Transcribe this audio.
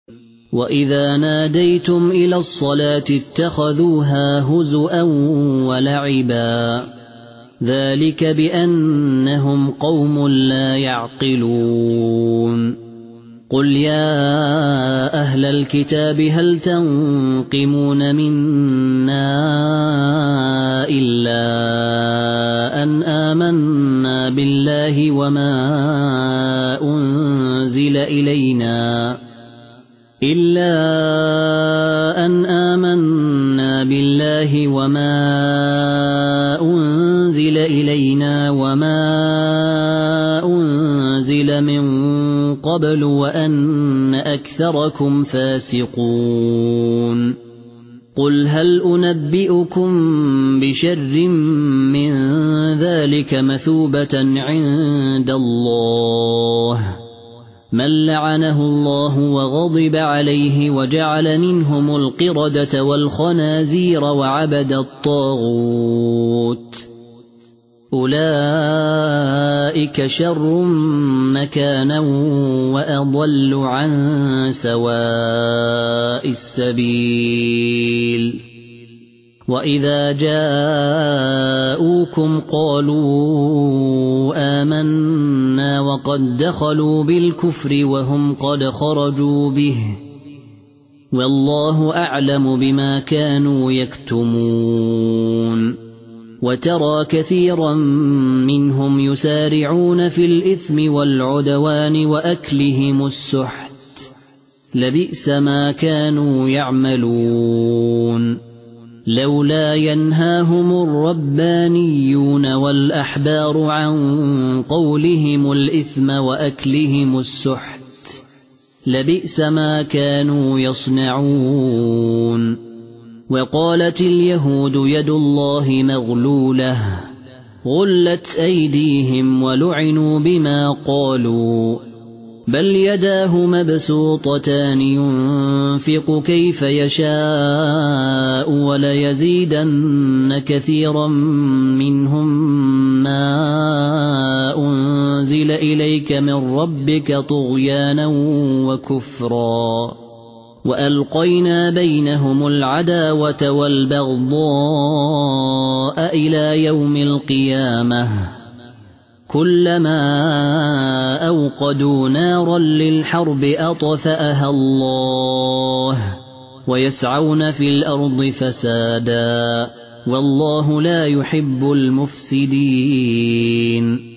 وإذا ناديتم إلى الصلاة اتخذوها هزؤا ولعبا ذلك بأنهم قوم لا يعقلون قل يا أهل الكتاب هل تنقمون منا إلا أن آمنا بالله وما أنزل إلينا وما أنزل من قبل وأن أكثركم فاسقون قل هل أنبئكم بشر من ذلك مثوبة عند الله من لعنه الله وغضب عليه وجعل منهم القردة والخنازير وعبد الطاغوت أولئك شر مكانا وأضل عن سواء السبيل وإذا جاءوكم قالوا آمنا وقد دخلوا بالكفر وهم قد خرجوا به والله أعلم بما كانوا يكتمون وترى كثيرا منهم يسارعون في الإثم والعدوان وأكلهم السحت لبئس ما كانوا يعملون لولا ينهاهم الربانيون والأحبار عن قولهم الإثم وأكلهم السحت لبئس ما كانوا يصنعون وقالت اليهود يد الله مغلولة غلت أيديهم ولعنوا بما قالوا بل يداه مبسوطتان ينفق كيف يشاء وليزيدن كثيرا منهم ما أنزل إليك من ربك طغيانا وكفرا وألقينا بينهم العداوة والبغضاء إلى يوم القيامة كلما أوقدوا نارا للحرب أطفأها الله ويسعون في الأرض فسادا والله لا يحب المفسدين